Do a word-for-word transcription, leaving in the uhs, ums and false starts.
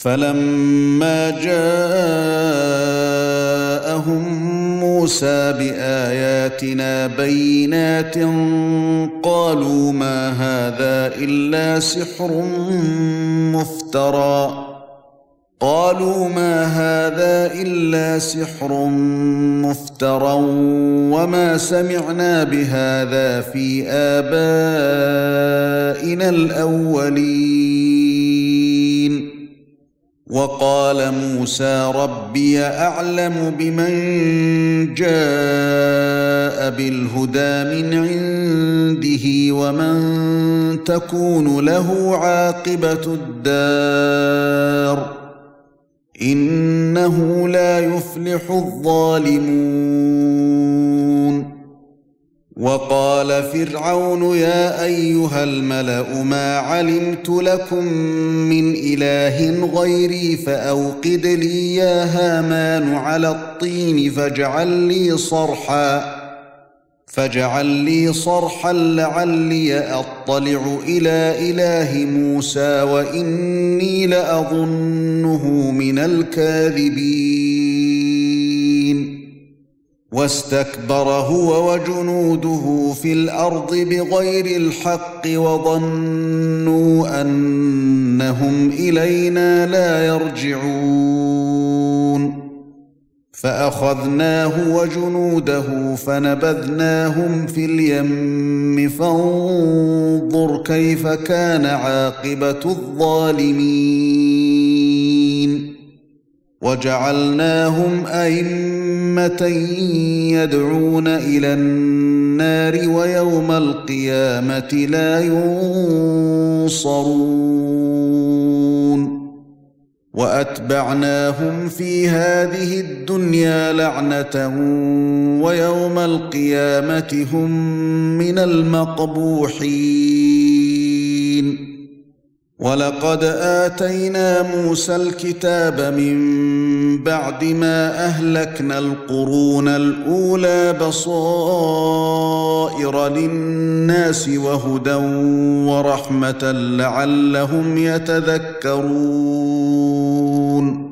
فلما جاءهم موسى بآياتنا بينات قالوا ما هذا إلا سحر مفترى قالوا ما هذا إلا سحر مفترى وما سمعنا بهذا في آبائنا الأولين. وقال موسى ربي أعلم بمن جاء بالهدى من عنده ومن تكون له عاقبة الدار إنه لا يفلح الظالمون. وقال فرعون يا أيها الملأ ما علمت لكم من إله غيري فأوقد لي يا هامان على الطين فاجعل لي صرحا فاجعل لي صرحا لعلي أطلع إلى إله موسى وإني لأظنه من الكاذبين. واستكبر هو وجنوده في الأرض بغير الحق وظنوا أنهم إلينا لا يرجعون فأخذناه وجنوده فنبذناهم في اليم فانظر كيف كان عاقبة الظالمين. وجعلناهم أئمة يدعون إلى النار ويوم القيامة لا ينصرون. وأتبعناهم في هذه الدنيا لعنة ويوم القيامة هم من المقبوحين. ولقد آتينا موسى الكتاب من بعد ما أهلكنا القرون الأولى بصائر للناس وهدى ورحمة لعلهم يتذكرون.